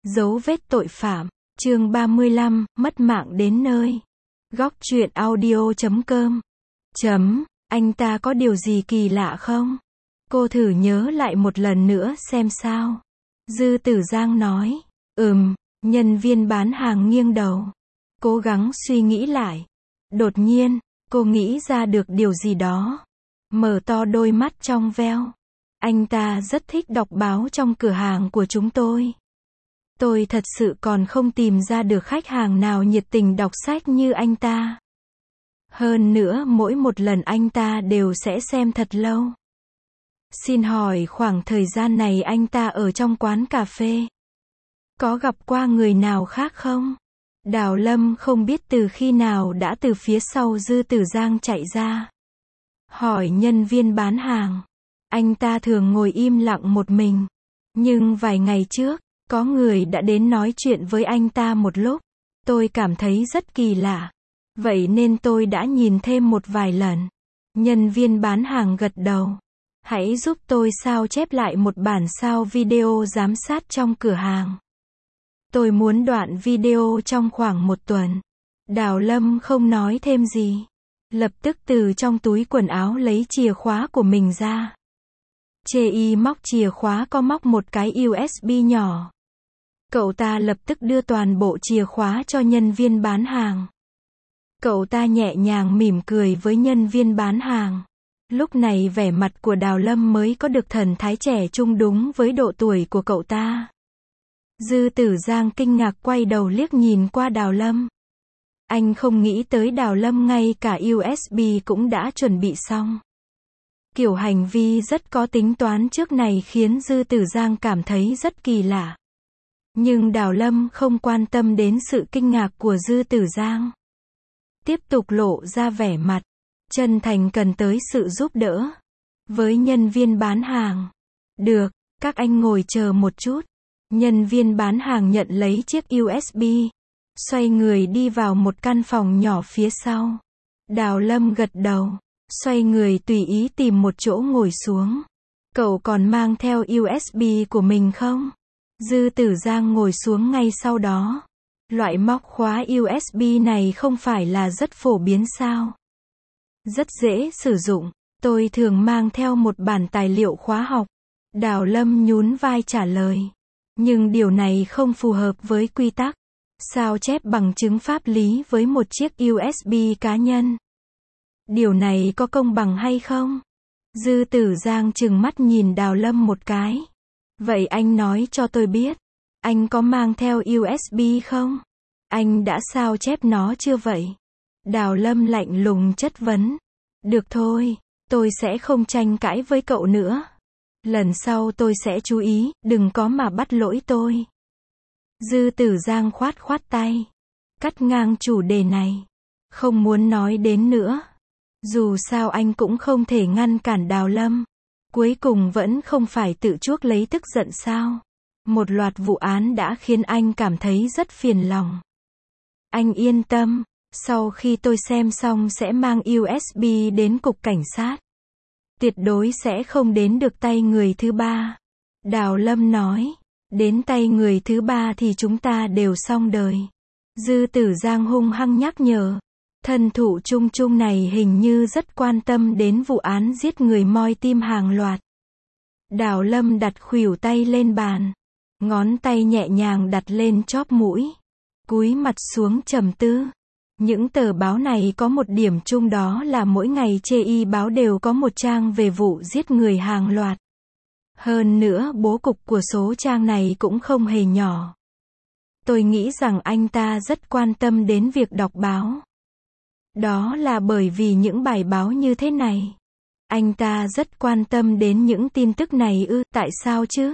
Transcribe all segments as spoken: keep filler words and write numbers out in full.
Dấu vết tội phạm, chương ba mươi lăm, mất mạng đến nơi. Góc truyện audio chấm com. Chấm, anh ta có điều gì kỳ lạ không? Cô thử nhớ lại một lần nữa xem sao. Dư Tử Giang nói. Ừm, nhân viên bán hàng nghiêng đầu. Cố gắng suy nghĩ lại. Đột nhiên, cô nghĩ ra được điều gì đó. Mở to đôi mắt trong veo. Anh ta rất thích đọc báo trong cửa hàng của chúng tôi. Tôi thật sự còn không tìm ra được khách hàng nào nhiệt tình đọc sách như anh ta. Hơn nữa mỗi một lần anh ta đều sẽ xem thật lâu. Xin hỏi khoảng thời gian này anh ta ở trong quán cà phê. Có gặp qua người nào khác không? Đào Lâm không biết từ khi nào đã từ phía sau Dư Tử Giang chạy ra. Hỏi nhân viên bán hàng. Anh ta thường ngồi im lặng một mình. Nhưng vài ngày trước, có người đã đến nói chuyện với anh ta một lúc. Tôi cảm thấy rất kỳ lạ. Vậy nên tôi đã nhìn thêm một vài lần. Nhân viên bán hàng gật đầu. Hãy giúp tôi sao chép lại một bản sao video giám sát trong cửa hàng. Tôi muốn đoạn video trong khoảng một tuần. Đào Lâm không nói thêm gì. Lập tức từ trong túi quần áo lấy chìa khóa của mình ra. Chê y móc chìa khóa có móc một cái u ét bê nhỏ. Cậu ta lập tức đưa toàn bộ chìa khóa cho nhân viên bán hàng. Cậu ta nhẹ nhàng mỉm cười với nhân viên bán hàng. Lúc này vẻ mặt của Đào Lâm mới có được thần thái trẻ trung đúng với độ tuổi của cậu ta. Dư Tử Giang kinh ngạc quay đầu liếc nhìn qua Đào Lâm. Anh không nghĩ tới Đào Lâm ngay cả u ét bê cũng đã chuẩn bị xong. Kiểu hành vi rất có tính toán trước này khiến Dư Tử Giang cảm thấy rất kỳ lạ. Nhưng Đào Lâm không quan tâm đến sự kinh ngạc của Dư Tử Giang. Tiếp tục lộ ra vẻ mặt chân thành cần tới sự giúp đỡ. Với nhân viên bán hàng. Được, các anh ngồi chờ một chút. Nhân viên bán hàng nhận lấy chiếc u ét bê. Xoay người đi vào một căn phòng nhỏ phía sau. Đào Lâm gật đầu. Xoay người tùy ý tìm một chỗ ngồi xuống. Cậu còn mang theo u ét bê của mình không? Dư Tử Giang ngồi xuống ngay sau đó. Loại móc khóa u ét bê này không phải là rất phổ biến sao? Rất dễ sử dụng. Tôi thường mang theo một bản tài liệu khóa học. Đào Lâm nhún vai trả lời. Nhưng điều này không phù hợp với quy tắc. Sao chép bằng chứng pháp lý với một chiếc u ét bê cá nhân. Điều này có công bằng hay không? Dư Tử Giang trừng mắt nhìn Đào Lâm một cái. Vậy anh nói cho tôi biết. Anh có mang theo u ét bê không? Anh đã sao chép nó chưa vậy? Đào Lâm lạnh lùng chất vấn. Được thôi, tôi sẽ không tranh cãi với cậu nữa. Lần sau tôi sẽ chú ý, đừng có mà bắt lỗi tôi. Dư Tử Giang khoát khoát tay. Cắt ngang chủ đề này. Không muốn nói đến nữa. Dù sao anh cũng không thể ngăn cản Đào Lâm. Cuối cùng vẫn không phải tự chuốc lấy tức giận sao. Một loạt vụ án đã khiến anh cảm thấy rất phiền lòng. Anh yên tâm, sau khi tôi xem xong sẽ mang u ét bê đến cục cảnh sát. Tuyệt đối sẽ không đến được tay người thứ ba. Đào Lâm nói, đến tay người thứ ba thì chúng ta đều xong đời. Dư Tử Giang hung hăng nhắc nhở. Thân thủ Trung Trung này hình như rất quan tâm đến vụ án giết người moi tim hàng loạt. Đào Lâm đặt khuỷu tay lên bàn. Ngón tay nhẹ nhàng đặt lên chóp mũi. Cúi mặt xuống trầm tư. Những tờ báo này có một điểm chung đó là mỗi ngày chê y báo đều có một trang về vụ giết người hàng loạt. Hơn nữa bố cục của số trang này cũng không hề nhỏ. Tôi nghĩ rằng anh ta rất quan tâm đến việc đọc báo. Đó là bởi vì những bài báo như thế này. Anh ta rất quan tâm đến những tin tức này ư, tại sao chứ?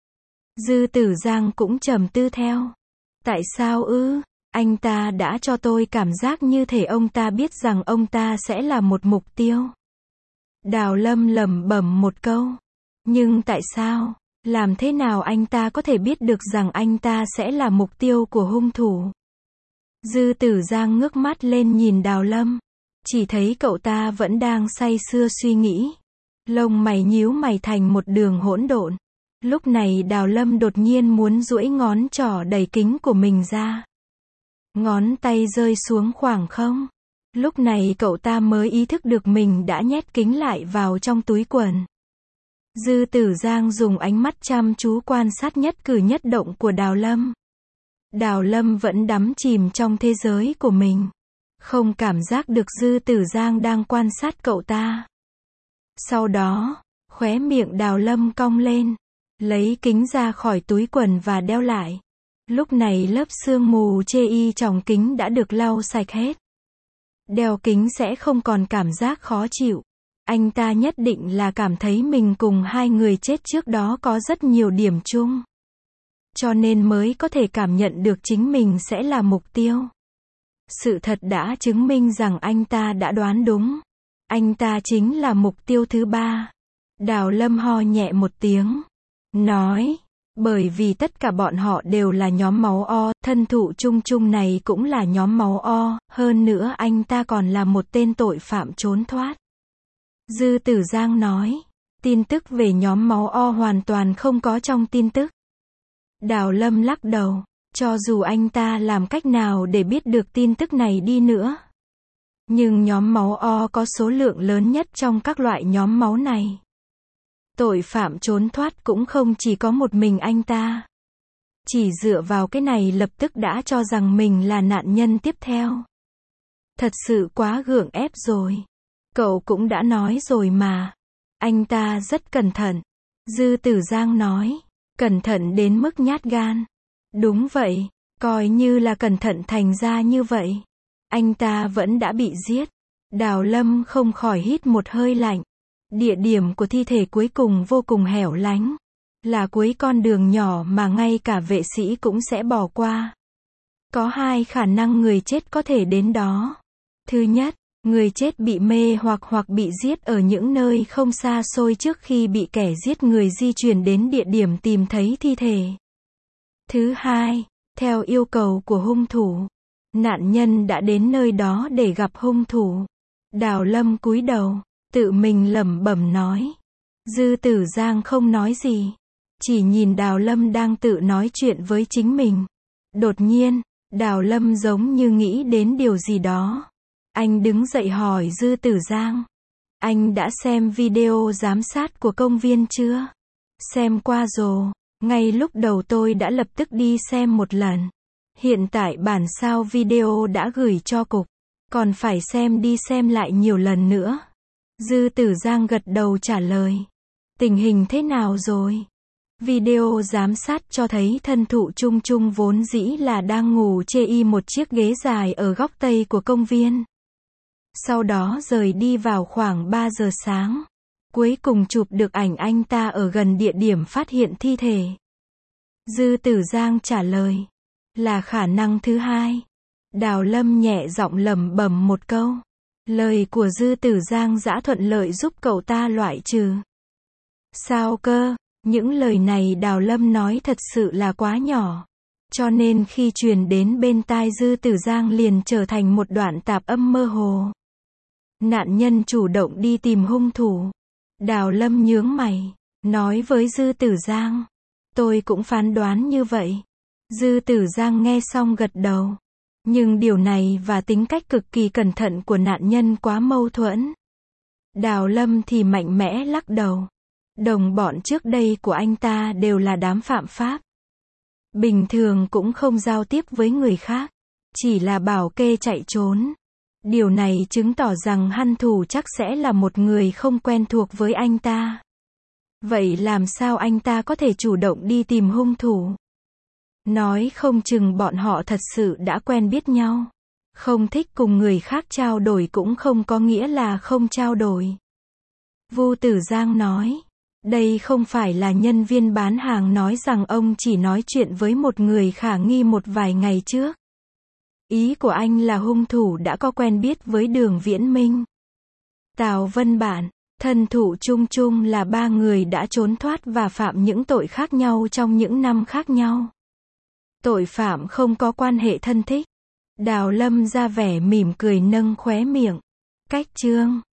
Dư Tử Giang cũng trầm tư theo. Tại sao ư? Anh ta đã cho tôi cảm giác như thể ông ta biết rằng ông ta sẽ là một mục tiêu. Đào Lâm lẩm bẩm một câu. Nhưng tại sao? Làm thế nào anh ta có thể biết được rằng anh ta sẽ là mục tiêu của hung thủ? Dư Tử Giang ngước mắt lên nhìn Đào Lâm. Chỉ thấy cậu ta vẫn đang say sưa suy nghĩ. Lông mày nhíu mày thành một đường hỗn độn. Lúc này Đào Lâm đột nhiên muốn duỗi ngón trỏ đầy kính của mình ra. Ngón tay rơi xuống khoảng không. Lúc này cậu ta mới ý thức được mình đã nhét kính lại vào trong túi quần. Dư Tử Giang dùng ánh mắt chăm chú quan sát nhất cử nhất động của Đào Lâm. Đào Lâm vẫn đắm chìm trong thế giới của mình. Không cảm giác được Dư Tử Giang đang quan sát cậu ta. Sau đó, khóe miệng Đào Lâm cong lên. Lấy kính ra khỏi túi quần và đeo lại. Lúc này lớp sương mù chê y trong kính đã được lau sạch hết. Đeo kính sẽ không còn cảm giác khó chịu. Anh ta nhất định là cảm thấy mình cùng hai người chết trước đó có rất nhiều điểm chung. Cho nên mới có thể cảm nhận được chính mình sẽ là mục tiêu. Sự thật đã chứng minh rằng anh ta đã đoán đúng. Anh ta chính là mục tiêu thứ ba. Đào Lâm ho nhẹ một tiếng. Nói, bởi vì tất cả bọn họ đều là nhóm máu O, thân thụ Chung Chung này cũng là nhóm máu O, hơn nữa anh ta còn là một tên tội phạm trốn thoát. Dư Tử Giang nói, tin tức về nhóm máu O hoàn toàn không có trong tin tức. Đào Lâm lắc đầu, cho dù anh ta làm cách nào để biết được tin tức này đi nữa. Nhưng nhóm máu O có số lượng lớn nhất trong các loại nhóm máu này. Tội phạm trốn thoát cũng không chỉ có một mình anh ta. Chỉ dựa vào cái này lập tức đã cho rằng mình là nạn nhân tiếp theo. Thật sự quá gượng ép rồi. Cậu cũng đã nói rồi mà. Anh ta rất cẩn thận. Dư Tử Giang nói. Cẩn thận đến mức nhát gan. Đúng vậy, coi như là cẩn thận thành ra như vậy. Anh ta vẫn đã bị giết. Đào Lâm không khỏi hít một hơi lạnh. Địa điểm của thi thể cuối cùng vô cùng hẻo lánh. Là cuối con đường nhỏ mà ngay cả vệ sĩ cũng sẽ bỏ qua. Có hai khả năng người chết có thể đến đó. Thứ nhất, người chết bị mê hoặc hoặc bị giết ở những nơi không xa xôi trước khi bị kẻ giết người di chuyển đến địa điểm tìm thấy thi thể. Thứ hai, theo yêu cầu của hung thủ, nạn nhân đã đến nơi đó để gặp hung thủ. Đào Lâm cúi đầu, tự mình lẩm bẩm nói. Dư Tử Giang không nói gì, chỉ nhìn Đào Lâm đang tự nói chuyện với chính mình. Đột nhiên, Đào Lâm giống như nghĩ đến điều gì đó. Anh đứng dậy hỏi Dư Tử Giang. Anh đã xem video giám sát của công viên chưa? Xem qua rồi. Ngay lúc đầu tôi đã lập tức đi xem một lần. Hiện tại bản sao video đã gửi cho cục. Còn phải xem đi xem lại nhiều lần nữa. Dư Tử Giang gật đầu trả lời. Tình hình thế nào rồi? Video giám sát cho thấy thân thụ Chung Chung vốn dĩ là đang ngủ chê y một chiếc ghế dài ở góc tây của công viên. Sau đó rời đi vào khoảng ba giờ sáng. Cuối cùng chụp được ảnh anh ta ở gần địa điểm phát hiện thi thể. Dư Tử Giang trả lời. Là khả năng thứ hai. Đào Lâm nhẹ giọng lẩm bẩm một câu. Lời của Dư Tử Giang dã thuận lợi giúp cậu ta loại trừ. Sao cơ? Những lời này Đào Lâm nói thật sự là quá nhỏ. Cho nên khi truyền đến bên tai Dư Tử Giang liền trở thành một đoạn tạp âm mơ hồ. Nạn nhân chủ động đi tìm hung thủ. Đào Lâm nhướng mày, nói với Dư Tử Giang. Tôi cũng phán đoán như vậy. Dư Tử Giang nghe xong gật đầu. Nhưng điều này và tính cách cực kỳ cẩn thận của nạn nhân quá mâu thuẫn. Đào Lâm thì mạnh mẽ lắc đầu. Đồng bọn trước đây của anh ta đều là đám phạm pháp. Bình thường cũng không giao tiếp với người khác. Chỉ là bảo kê chạy trốn. Điều này chứng tỏ rằng hung thủ chắc sẽ là một người không quen thuộc với anh ta. Vậy làm sao anh ta có thể chủ động đi tìm hung thủ? Nói không chừng bọn họ thật sự đã quen biết nhau. Không thích cùng người khác trao đổi cũng không có nghĩa là không trao đổi. Vu Tử Giang nói. Đây không phải là nhân viên bán hàng nói rằng ông chỉ nói chuyện với một người khả nghi một vài ngày trước. Ý của anh là hung thủ đã có quen biết với Đường Viễn Minh, Tào Vân Bản, thân thụ Chung Chung là ba người đã trốn thoát và phạm những tội khác nhau trong những năm khác nhau. Tội phạm không có quan hệ thân thích. Đào Lâm ra vẻ mỉm cười nâng khóe miệng. Cách chương